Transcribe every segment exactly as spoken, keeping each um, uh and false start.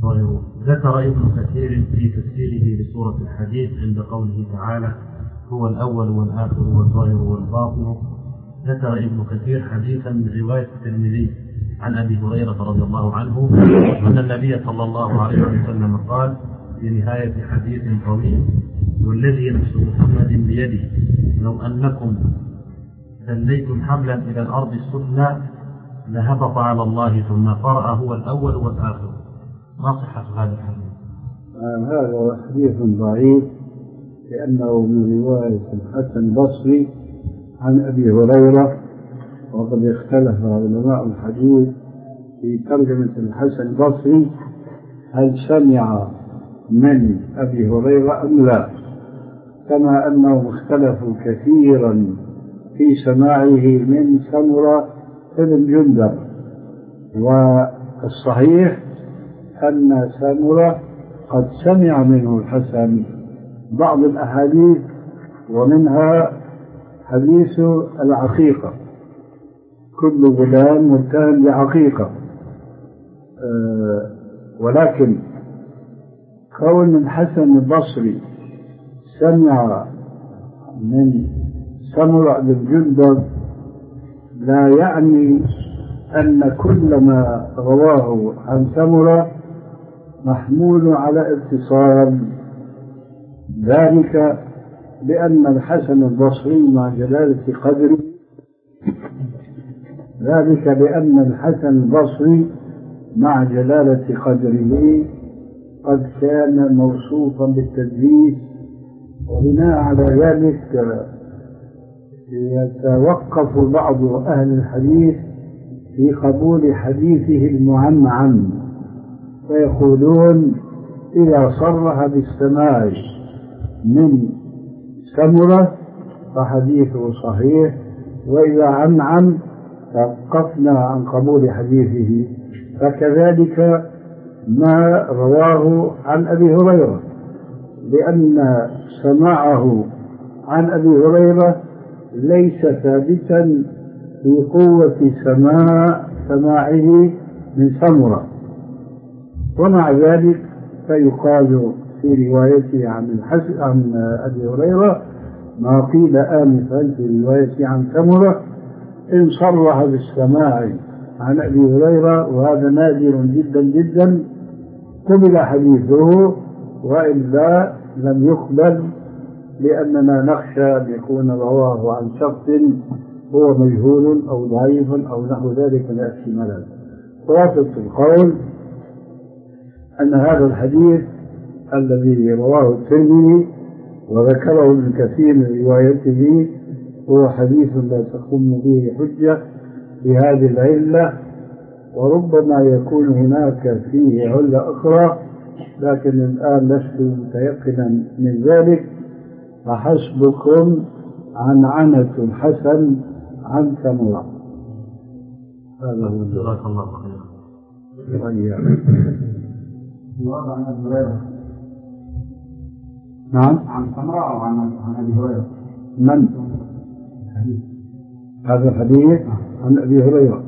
ذكر ابن كثير في تفسيره لسورة الحديث عند قوله تعالى هو الأول والآخر والظاهر والباطن، ذكر ابن كثير حديثا من رواية الترمذي عن أبي هريرة رضي الله عنه أن النبي صلى الله عليه وسلم قال في نهاية حديث طويل: والذي نفس محمد بيده لو أنكم دليتم حبلا إلى الأرض السفلى لهبط على الله ثم قرأ هو الأول والآخر. ما صحة هذا الحديث؟ هذا حديث ضعيف لأنه من رواية الحسن البصري عن أبي هريرة، وقد اختلف علماء الحديث في ترجمة الحسن البصري هل سمع من أبي هريرة أم لا، كما أنهم اختلفوا كثيرا في سماعه من سمرة بن جندب. والصحيح أن سمرة قد سمع منه الحسن بعض الأحاديث، ومنها حديث العقيقة: كل غلام متهم بعقيقة. أه ولكن كون الحسن البصري سمع من سمرة بن جندب لا يعني أن كل ما رواه عن سمرة محمول على اتصال، ذلك لأن الحسن البصري مع جلالة قدره ذلك لأن الحسن البصري مع جلالة قدره قد كان موصوفا بالتدليس، وبناء على ذلك يتوقف بعض أهل الحديث في قبول حديثه المعنعن، فيقولون إذا صرح بالسماع من سمرة فحديثه صحيح، وإذا عنعن توقفنا عن قبول حديثه. فكذلك ما رواه عن أبي هريرة، لأن سماعه عن أبي هريرة ليس ثابتا في قوة سماع سماعه من سمرة، ومع ذلك فيقال في روايته عن الحسن عن أبي هريرة ما قيل آنفا في روايته عن سمرة إن صرح بالسماع عن أبي هريرة، وهذا نادر جدا جدا، قبل حديثه، وإلا لم يقبل، لأننا نخشى أن يكون رواه عن شخص هو مجهول أو ضعيف أو نحو ذلك من الاحتمالات. خلاصة القول أن هذا الحديث الذي رواه الترمذي وذكره ابن كثير من روايته هو حديث لا تقوم به حجة بهذه العلة، وربما يكون هناك فيه علة أخرى، لكن الآن لست متيقنا من ذلك، فحسبكم عنعنة الحسن عن سمرة. هذا هو. جزاك الله خيرا. عن أبي هريرة. نعم. عن سمرة أو عن عن أبي هريرة؟ من؟ هذا الحديث عن أبي هريرة،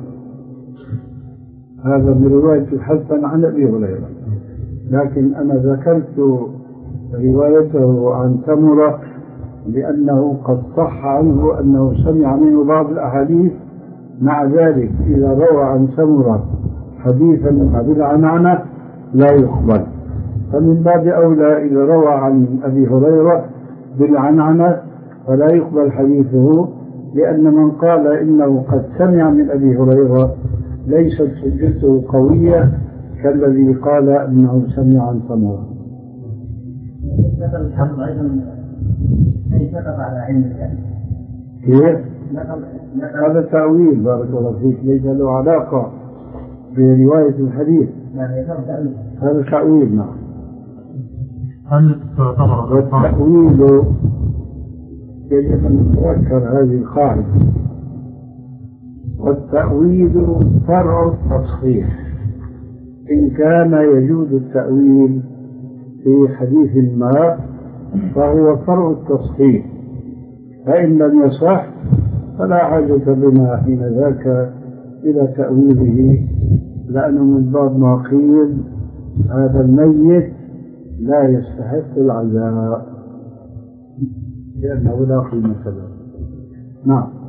هذا من رواية الحسن عن أبي هريرة، لكن أنا ذكرت روايته عن سمرة لأنه قد صح عنه أنه سمع منه بعض الأحاديث. مع ذلك إذا روى عن سمرة حديثا بالعنعنة لا يقبل، فمن باب أولى إذا روى عن أبي هريرة بالعنعنة فلا يقبل حديثه، لأن من قال إنه قد سمع من أبي هريرة ليست حجته قوية كالذي قال إنه سمع عن سمرة. نقل الحفظ أيضا كيف نقل على علم الكلام؟ كيف؟ هذا تأويل بارك الله فيك، ليس له علاقة برواية الحديث، هذا تأويل. نعم. هل تعتبر التأويل يجب أن نتذكر هذه القاعدة: والتأويل فرع التصحيح. إن كان يجوز التأويل في حديث ما فهو فرع التصحيح، فإن لم يصح فلا حاجة بنا حين ذاك إلى تأويله، لأنه من باب ما قيل هذا الميت لا يستحق العزاء لأنه لا قيمة له. نعم.